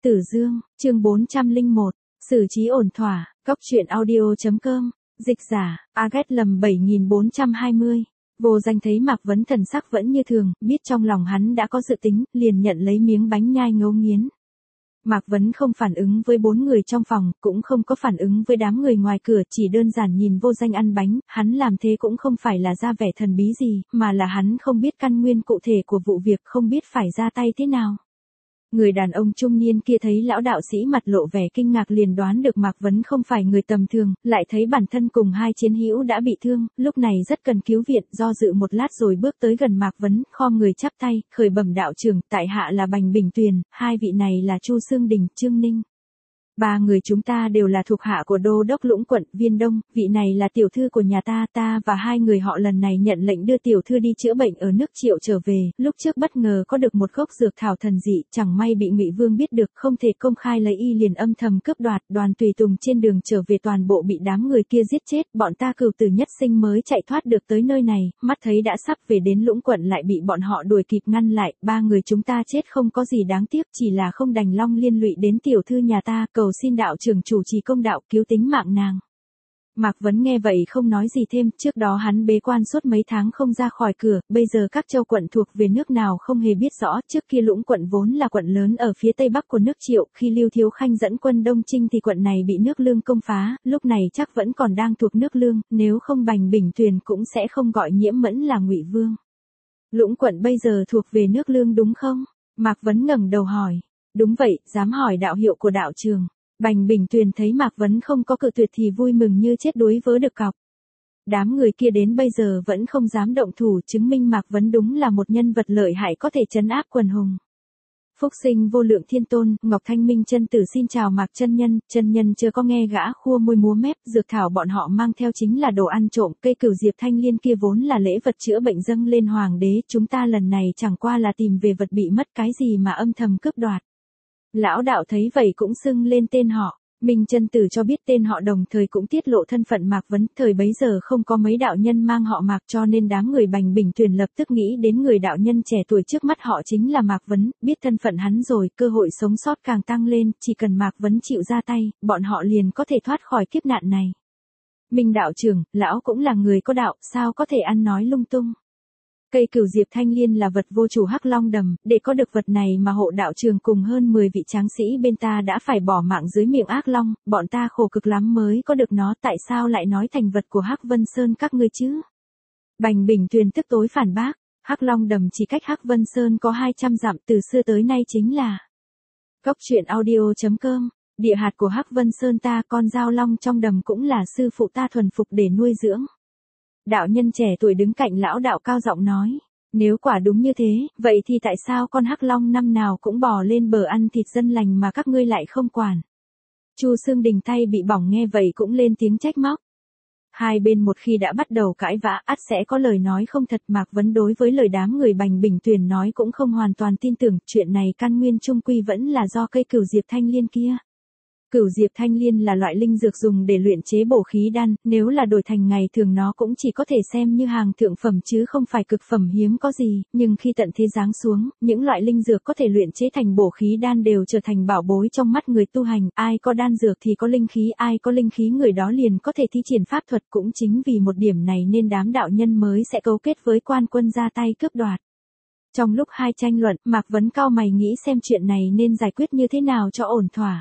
Tử Dương, chương 401, xử trí ổn thỏa, Cóc truyện audio.com, dịch giả, Agat lầm 7420. Vô Danh thấy Mạc Vấn thần sắc vẫn như thường, biết trong lòng hắn đã có dự tính, liền nhận lấy miếng bánh nhai ngấu nghiến. Mạc Vấn không phản ứng với 4 người trong phòng, cũng không có phản ứng với đám người ngoài cửa, chỉ đơn giản nhìn Vô Danh ăn bánh, hắn làm thế cũng không phải là ra vẻ thần bí gì, mà là hắn không biết căn nguyên cụ thể của vụ việc, không biết phải ra tay thế nào. Người đàn ông trung niên kia thấy lão đạo sĩ mặt lộ vẻ kinh ngạc liền đoán được Mạc Vấn không phải người tầm thường, lại thấy bản thân cùng hai chiến hữu đã bị thương, lúc này rất cần cứu viện, do dự một lát rồi bước tới gần Mạc Vấn, khom người chắp tay, khởi bẩm đạo trưởng, tại hạ là Bành Bình Tuyền, hai vị này là Chu Xương Đình, Trương Ninh. 3 người chúng ta đều là thuộc hạ của đô đốc Lũng quận Viên Đông, vị này là tiểu thư của nhà ta và 2 người họ lần này nhận lệnh đưa tiểu thư đi chữa bệnh ở nước Triệu trở về, lúc trước bất ngờ có được một gốc dược thảo thần dị, chẳng may bị Ngụy Vương biết được, không thể công khai lấy y liền âm thầm cướp đoạt, đoàn tùy tùng trên đường trở về toàn bộ bị đám người kia giết chết, bọn ta cừu tử nhất sinh mới chạy thoát được tới nơi này, mắt thấy đã sắp về đến Lũng quận lại bị bọn họ đuổi kịp ngăn lại, 3 người chúng ta chết không có gì đáng tiếc, chỉ là không đành long liên lụy đến tiểu thư nhà ta, cầu xin đạo trưởng chủ trì công đạo cứu tính mạng nàng. Mạc Vấn nghe vậy không nói gì thêm, trước đó hắn bế quan suốt mấy tháng không ra khỏi cửa, bây giờ các châu quận thuộc về nước nào không hề biết rõ, trước kia Lũng quận vốn là quận lớn ở phía tây bắc của nước Triệu, khi Lưu Thiếu Khanh dẫn quân Đông Chinh thì quận này bị nước Lương công phá, lúc này chắc vẫn còn đang thuộc nước Lương, nếu không Bành Bình Tuyền cũng sẽ không gọi Nhiễm Mẫn là Ngụy Vương. Lũng quận bây giờ thuộc về nước Lương đúng không? Mạc Vấn ngẩng đầu hỏi. Đúng vậy, dám hỏi đạo hiệu của đạo trường. Bành Bình Tuyền thấy Mạc Vấn không có cự tuyệt thì vui mừng như chết đuối vớ được cọc. Đám người kia đến bây giờ vẫn không dám động thủ, chứng minh Mạc Vấn đúng là một nhân vật lợi hại có thể trấn áp quần hùng. Phúc sinh vô lượng thiên tôn, Ngọc Thanh Minh chân tử xin chào Mạc chân nhân chưa có nghe gã khua môi múa mép, dược thảo bọn họ mang theo chính là đồ ăn trộm, cây cửu diệp thanh liên kia vốn là lễ vật chữa bệnh dâng lên hoàng đế, chúng ta lần này chẳng qua là tìm về vật bị mất, cái gì mà âm thầm cướp đoạt. Lão đạo thấy vậy cũng xưng lên tên họ, Minh chân tử cho biết tên họ đồng thời cũng tiết lộ thân phận Mạc Vấn, thời bấy giờ không có mấy đạo nhân mang họ Mạc cho nên đám người Bành Bình Tuyền lập tức nghĩ đến người đạo nhân trẻ tuổi trước mắt họ chính là Mạc Vấn, biết thân phận hắn rồi, cơ hội sống sót càng tăng lên, chỉ cần Mạc Vấn chịu ra tay, bọn họ liền có thể thoát khỏi kiếp nạn này. Minh đạo trưởng, lão cũng là người có đạo, sao có thể ăn nói lung tung. Cây cửu diệp thanh liên là vật vô chủ Hắc Long đầm, để có được vật này mà hộ đạo trường cùng hơn 10 vị tráng sĩ bên ta đã phải bỏ mạng dưới miệng ác long, bọn ta khổ cực lắm mới có được nó, tại sao lại nói thành vật của Hắc Vân Sơn các ngươi chứ? Bành Bình Tuyền tức tối phản bác, Hắc Long đầm chỉ cách Hắc Vân Sơn có 200 dặm, từ xưa tới nay chính là Cóc truyện audio.com, địa hạt của Hắc Vân Sơn ta, con dao long trong đầm cũng là sư phụ ta thuần phục để nuôi dưỡng. Đạo nhân trẻ tuổi đứng cạnh lão đạo cao giọng nói, nếu quả đúng như thế, vậy thì tại sao con hắc long năm nào cũng bò lên bờ ăn thịt dân lành mà các ngươi lại không quản? Chu Xương Đình tay bị bỏng nghe vậy cũng lên tiếng trách móc. Hai bên một khi đã bắt đầu cãi vã, ắt sẽ có lời nói không thật. Mạc Vấn đối với lời đám người Bành Bình Tuyền nói cũng không hoàn toàn tin tưởng, chuyện này căn nguyên chung quy vẫn là do cây cửu diệp thanh liên kia. Cửu diệp thanh liên là loại linh dược dùng để luyện chế bổ khí đan, nếu là đổi thành ngày thường nó cũng chỉ có thể xem như hàng thượng phẩm chứ không phải cực phẩm hiếm có gì, nhưng khi tận thế giáng xuống, những loại linh dược có thể luyện chế thành bổ khí đan đều trở thành bảo bối trong mắt người tu hành, ai có đan dược thì có linh khí, ai có linh khí người đó liền có thể thi triển pháp thuật, cũng chính vì một điểm này nên đám đạo nhân mới sẽ cấu kết với quan quân ra tay cướp đoạt. Trong lúc hai tranh luận, Mạc Vấn cau mày nghĩ xem chuyện này nên giải quyết như thế nào cho ổn thỏa.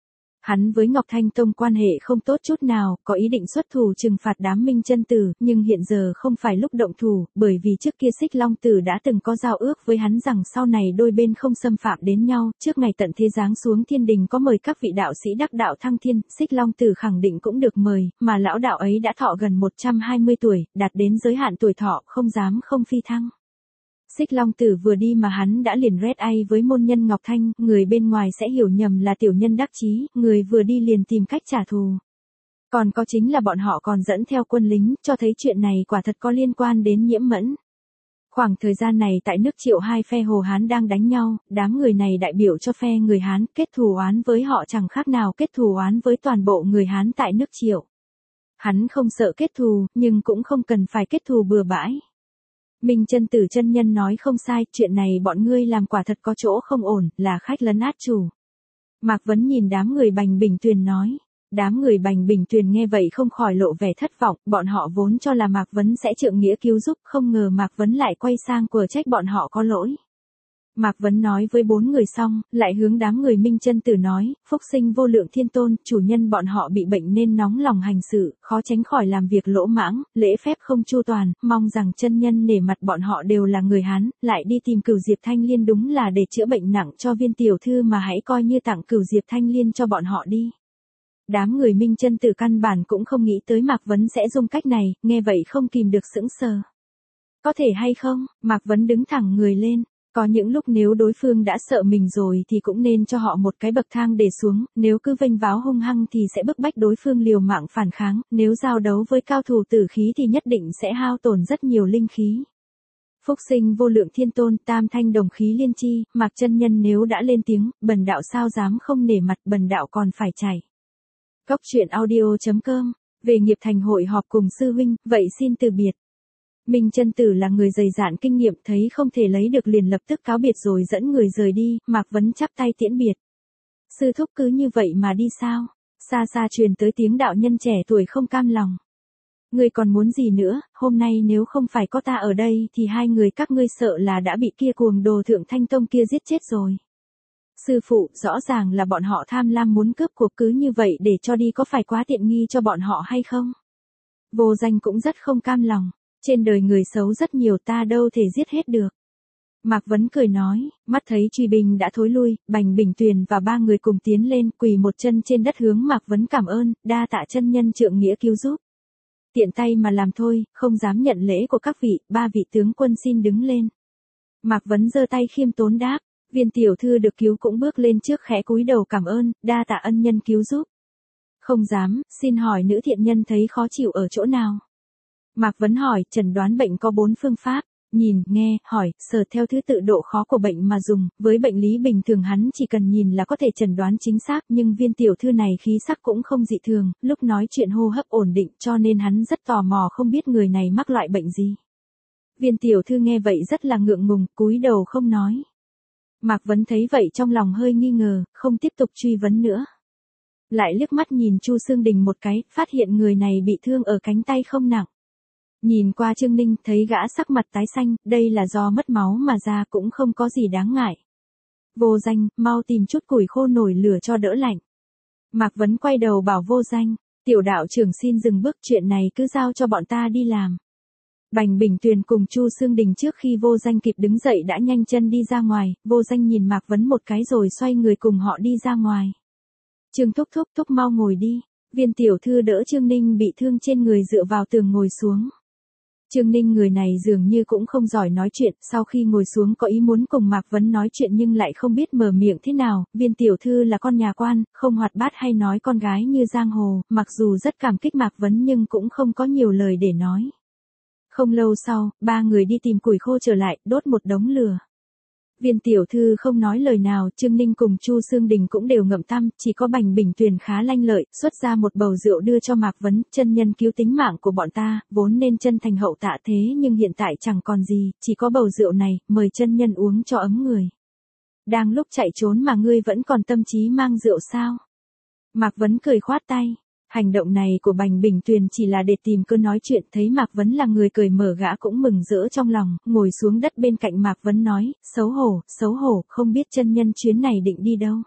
Hắn với Ngọc Thanh Tông quan hệ không tốt chút nào, có ý định xuất thủ trừng phạt đám Minh chân tử, nhưng hiện giờ không phải lúc động thủ, bởi vì trước kia Xích Long Tử đã từng có giao ước với hắn rằng sau này đôi bên không xâm phạm đến nhau, trước ngày tận thế giáng xuống thiên đình có mời các vị đạo sĩ đắc đạo thăng thiên, Xích Long Tử khẳng định cũng được mời, mà lão đạo ấy đã thọ gần 120 tuổi, đạt đến giới hạn tuổi thọ, không dám không phi thăng. Xích Long Tử vừa đi mà hắn đã liền red ai với môn nhân Ngọc Thanh, người bên ngoài sẽ hiểu nhầm là tiểu nhân đắc chí, người vừa đi liền tìm cách trả thù. Còn có chính là bọn họ còn dẫn theo quân lính, cho thấy chuyện này quả thật có liên quan đến Nhiễm Mẫn. Khoảng thời gian này tại nước Triệu hai phe Hồ Hán đang đánh nhau, đám người này đại biểu cho phe người Hán, kết thù oán với họ chẳng khác nào kết thù oán với toàn bộ người Hán tại nước Triệu. Hắn không sợ kết thù, nhưng cũng không cần phải kết thù bừa bãi. Minh chân tử chân nhân nói không sai, chuyện này bọn ngươi làm quả thật có chỗ không ổn, là khách lấn át chủ. Mạc Vấn nhìn đám người Bành Bình Tuyền nói. Đám người Bành Bình Tuyền nghe vậy không khỏi lộ vẻ thất vọng, bọn họ vốn cho là Mạc Vấn sẽ trượng nghĩa cứu giúp, không ngờ Mạc Vấn lại quay sang quở trách bọn họ có lỗi. Mạc Vấn nói với 4 người xong, lại hướng đám người Minh Chân Tử nói, phúc sinh vô lượng thiên tôn, chủ nhân bọn họ bị bệnh nên nóng lòng hành sự, khó tránh khỏi làm việc lỗ mãng, lễ phép không chu toàn, mong rằng chân nhân nể mặt bọn họ đều là người Hán, lại đi tìm Cửu Diệp Thanh Liên đúng là để chữa bệnh nặng cho viên tiểu thư mà hãy coi như tặng Cửu Diệp Thanh Liên cho bọn họ đi. Đám người Minh Chân Tử căn bản cũng không nghĩ tới Mạc Vấn sẽ dùng cách này, nghe vậy không kìm được sững sờ. Có thể hay không? Mạc Vấn đứng thẳng người lên. Có những lúc nếu đối phương đã sợ mình rồi thì cũng nên cho họ một cái bậc thang để xuống, nếu cứ vênh váo hung hăng thì sẽ bức bách đối phương liều mạng phản kháng, nếu giao đấu với cao thủ tử khí thì nhất định sẽ hao tổn rất nhiều linh khí. Phúc sinh vô lượng thiên tôn, tam thanh đồng khí liên chi, Mạc chân nhân nếu đã lên tiếng, bần đạo sao dám không nể mặt, bần đạo còn phải chảy. Cốc truyện audio.com, về nghiệp thành hội họp cùng sư huynh, vậy xin từ biệt. Minh Chân Tử là người dày dạn kinh nghiệm, thấy không thể lấy được liền lập tức cáo biệt rồi dẫn người rời đi, Mạc Vấn chắp tay tiễn biệt. Sư thúc cứ như vậy mà đi sao? Xa xa truyền tới tiếng đạo nhân trẻ tuổi không cam lòng. Ngươi còn muốn gì nữa, hôm nay nếu không phải có ta ở đây thì hai người các ngươi sợ là đã bị kia cuồng đồ Thượng Thanh Tông kia giết chết rồi. Sư phụ, rõ ràng là bọn họ tham lam muốn cướp cuộc, cứ như vậy để cho đi có phải quá tiện nghi cho bọn họ hay không? Vô Danh cũng rất không cam lòng. Trên đời người xấu rất nhiều, ta đâu thể giết hết được. Mạc Vấn cười nói, mắt thấy truy binh đã thối lui, Bành Bình Tuyền và 3 người cùng tiến lên, quỳ một chân trên đất hướng Mạc Vấn cảm ơn, đa tạ chân nhân trượng nghĩa cứu giúp. Tiện tay mà làm thôi, không dám nhận lễ của các vị, 3 vị tướng quân xin đứng lên. Mạc Vấn giơ tay khiêm tốn đáp, viên tiểu thư được cứu cũng bước lên trước khẽ cúi đầu cảm ơn, đa tạ ân nhân cứu giúp. Không dám, xin hỏi nữ thiện nhân thấy khó chịu ở chỗ nào? Mạc Vấn hỏi, chẩn đoán bệnh có 4 phương pháp, nhìn, nghe, hỏi, sờ theo thứ tự độ khó của bệnh mà dùng, với bệnh lý bình thường hắn chỉ cần nhìn là có thể chẩn đoán chính xác, nhưng viên tiểu thư này khí sắc cũng không dị thường, lúc nói chuyện hô hấp ổn định cho nên hắn rất tò mò không biết người này mắc loại bệnh gì. Viên tiểu thư nghe vậy rất là ngượng ngùng, cúi đầu không nói. Mạc Vấn thấy vậy trong lòng hơi nghi ngờ, không tiếp tục truy vấn nữa. Lại liếc mắt nhìn Chu Xương Đình một cái, phát hiện người này bị thương ở cánh tay không nặng. Nhìn qua Trương Ninh thấy gã sắc mặt tái xanh, đây là do mất máu mà ra cũng không có gì đáng ngại. Vô Danh, mau tìm chút củi khô nổi lửa cho đỡ lạnh. Mạc Vấn quay đầu bảo Vô Danh, tiểu đạo trưởng xin dừng bước, chuyện này cứ giao cho bọn ta đi làm. Bành Bình Tuyền cùng Chu Xương Đình trước khi Vô Danh kịp đứng dậy đã nhanh chân đi ra ngoài, Vô Danh nhìn Mạc Vấn một cái rồi xoay người cùng họ đi ra ngoài. Trương thúc mau ngồi đi, viên tiểu thư đỡ Trương Ninh bị thương trên người dựa vào tường ngồi xuống. Trương Ninh người này dường như cũng không giỏi nói chuyện, sau khi ngồi xuống có ý muốn cùng Mạc Vấn nói chuyện nhưng lại không biết mở miệng thế nào, viên tiểu thư là con nhà quan, không hoạt bát hay nói con gái như giang hồ, mặc dù rất cảm kích Mạc Vấn nhưng cũng không có nhiều lời để nói. Không lâu sau, 3 người đi tìm củi khô trở lại, đốt một đống lửa. Viên tiểu thư không nói lời nào, Trương Ninh cùng Chu Xương Đình cũng đều ngậm tăm, chỉ có Bành Bình Tuyền khá lanh lợi, xuất ra một bầu rượu đưa cho Mạc Vấn, chân nhân cứu tính mạng của bọn ta, vốn nên chân thành hậu tạ thế nhưng hiện tại chẳng còn gì, chỉ có bầu rượu này, mời chân nhân uống cho ấm người. Đang lúc chạy trốn mà ngươi vẫn còn tâm trí mang rượu sao? Mạc Vấn cười khoát tay. Hành động này của Bành Bình Tuyền chỉ là để tìm cơ nói chuyện, thấy Mạc Vấn là người cởi mở gã cũng mừng rỡ trong lòng, ngồi xuống đất bên cạnh Mạc Vấn nói, xấu hổ, không biết chân nhân chuyến này định đi đâu.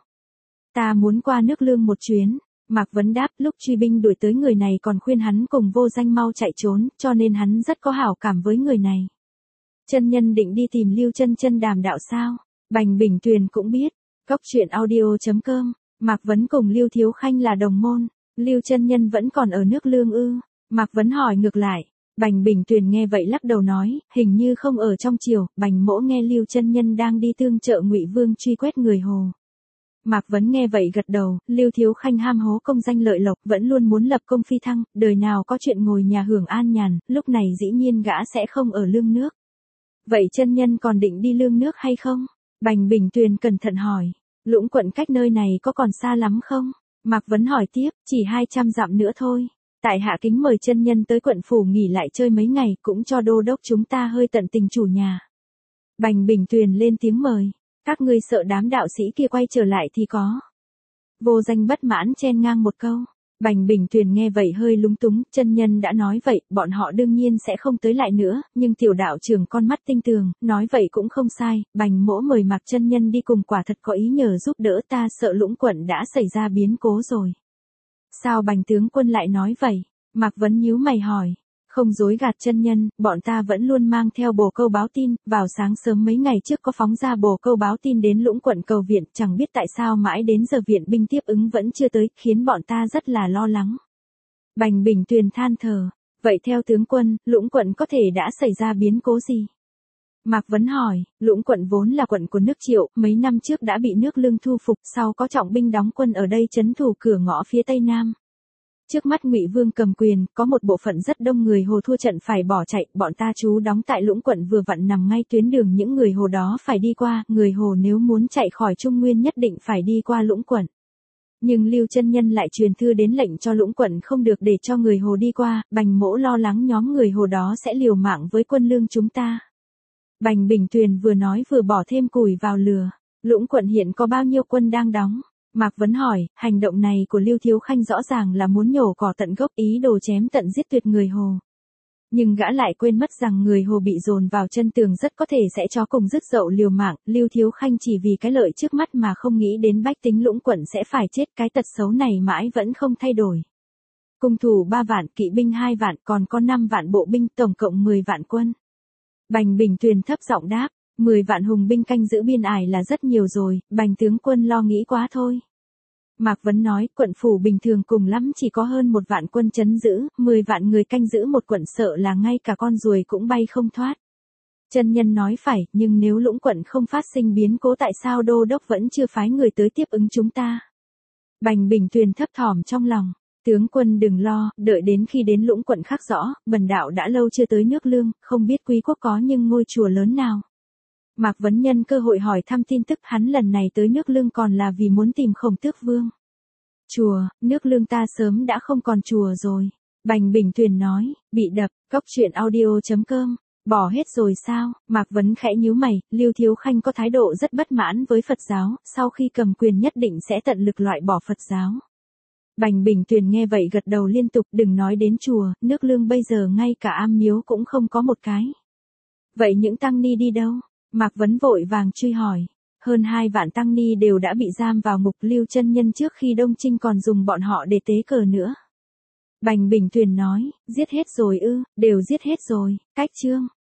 Ta muốn qua nước Lương một chuyến. Mạc Vấn đáp, lúc truy binh đuổi tới người này còn khuyên hắn cùng Vô Danh mau chạy trốn, cho nên hắn rất có hảo cảm với người này. Chân nhân định đi tìm Lưu Chân đàm đạo sao? Bành Bình Tuyền cũng biết. Cốc truyện audio.com, Mạc Vấn cùng Lưu Thiếu Khanh là đồng môn. Lưu chân nhân vẫn còn ở nước Lương ư? Mạc Vấn hỏi ngược lại. Bành Bình Tuyền nghe vậy lắc đầu nói, hình như không ở trong triều, Bành mỗ nghe Lưu chân nhân đang đi tương trợ Ngụy Vương truy quét người Hồ. Mạc Vấn nghe vậy gật đầu, Lưu Thiếu Khanh ham hố công danh lợi lộc, vẫn luôn muốn lập công phi thăng, đời nào có chuyện ngồi nhà hưởng an nhàn, lúc này dĩ nhiên gã sẽ không ở Lương nước. Vậy chân nhân còn định đi Lương nước hay không? Bành Bình Tuyền cẩn thận hỏi, Lũng quận cách nơi này có còn xa lắm không? Mạc Vấn hỏi tiếp, chỉ 200 dặm nữa thôi. Tại hạ kính mời chân nhân tới quận phủ nghỉ lại chơi mấy ngày, cũng cho đô đốc chúng ta hơi tận tình chủ nhà. Bành Bình Tuyền lên tiếng mời, các ngươi sợ đám đạo sĩ kia quay trở lại thì có. Vô Danh bất mãn chen ngang một câu. Bành Bình Tuyền nghe vậy hơi lúng túng, chân nhân đã nói vậy, bọn họ đương nhiên sẽ không tới lại nữa, nhưng tiểu đạo trưởng con mắt tinh tường, nói vậy cũng không sai, Bành mỗ mời Mạc chân nhân đi cùng quả thật có ý nhờ giúp đỡ, ta sợ Lũng quận đã xảy ra biến cố rồi. Sao Bành tướng quân lại nói vậy? Mạc Vấn nhíu mày hỏi. Không dối gạt chân nhân, bọn ta vẫn luôn mang theo bồ câu báo tin, vào sáng sớm mấy ngày trước có phóng ra bồ câu báo tin đến Lũng quận cầu viện, chẳng biết tại sao mãi đến giờ viện binh tiếp ứng vẫn chưa tới, khiến bọn ta rất là lo lắng. Bành Bình Tuyền than thở, vậy theo tướng quân, Lũng quận có thể đã xảy ra biến cố gì? Mạc Vấn hỏi, Lũng quận vốn là quận của nước Triệu, mấy năm trước đã bị nước Lương thu phục, sau có trọng binh đóng quân ở đây trấn thủ cửa ngõ phía tây nam. Trước mắt Ngụy Vương cầm quyền, có một bộ phận rất đông người Hồ thua trận phải bỏ chạy, bọn ta trú đóng tại Lũng quận vừa vặn nằm ngay tuyến đường những người Hồ đó phải đi qua, người Hồ nếu muốn chạy khỏi Trung Nguyên nhất định phải đi qua Lũng quận. Nhưng Lưu chân nhân lại truyền thư đến lệnh cho Lũng quận không được để cho người Hồ đi qua, Bành mỗ lo lắng nhóm người Hồ đó sẽ liều mạng với quân Lương chúng ta. Bành Bình Tuyền vừa nói vừa bỏ thêm củi vào lửa. Lũng quận hiện có bao nhiêu quân đang đóng? Mạc Vấn hỏi, hành động này của Lưu Thiếu Khanh rõ ràng là muốn nhổ cỏ tận gốc, ý đồ chém tận giết tuyệt người Hồ. Nhưng gã lại quên mất rằng người Hồ bị dồn vào chân tường rất có thể sẽ cho cùng dứt dậu liều mạng, Lưu Thiếu Khanh chỉ vì cái lợi trước mắt mà không nghĩ đến bách tính Lũng quận sẽ phải chết, cái tật xấu này mãi vẫn không thay đổi. Cung thủ 3 vạn, kỵ binh 2 vạn, còn có 5 vạn bộ binh, tổng cộng 10 vạn quân. Bành Bình Tuyền thấp giọng đáp, 10 vạn hùng binh canh giữ biên ải là rất nhiều rồi, Bành tướng quân lo nghĩ quá thôi. Mạc Vấn nói, quận phủ bình thường cùng lắm chỉ có hơn 1 vạn quân trấn giữ, 10 vạn người canh giữ một quận sợ là ngay cả con ruồi cũng bay không thoát. Chân nhân nói phải, nhưng nếu Lũng quận không phát sinh biến cố tại sao đô đốc vẫn chưa phái người tới tiếp ứng chúng ta? Bành Bình Tuyền thấp thỏm trong lòng. Tướng quân đừng lo, đợi đến khi đến Lũng quận khắc rõ, bần đạo đã lâu chưa tới nước Lương, không biết quý quốc có nhưng ngôi chùa lớn nào. Mạc Vấn nhân cơ hội hỏi thăm tin tức, hắn lần này tới nước Lương còn là vì muốn tìm Khổng Tước Vương. Chùa, nước Lương ta sớm đã không còn chùa rồi. Bành Bình Tuyền nói, bị đập, coctruyện.audio.com. Bỏ hết rồi sao? Mạc Vấn khẽ nhíu mày, Lưu Thiếu Khanh có thái độ rất bất mãn với Phật giáo, sau khi cầm quyền nhất định sẽ tận lực loại bỏ Phật giáo. Bành Bình Tuyền nghe vậy gật đầu liên tục, đừng nói đến chùa, nước Lương bây giờ ngay cả am miếu cũng không có một cái. Vậy những tăng ni đi đâu? Mạc Vấn vội vàng truy hỏi. Hơn 2 vạn tăng ni đều đã bị giam vào ngục, Lưu chân nhân trước khi Đông Trinh còn dùng bọn họ để tế cờ nữa. Bành Bình Tuyền nói, giết hết rồi ư? Đều giết hết rồi, cách chương.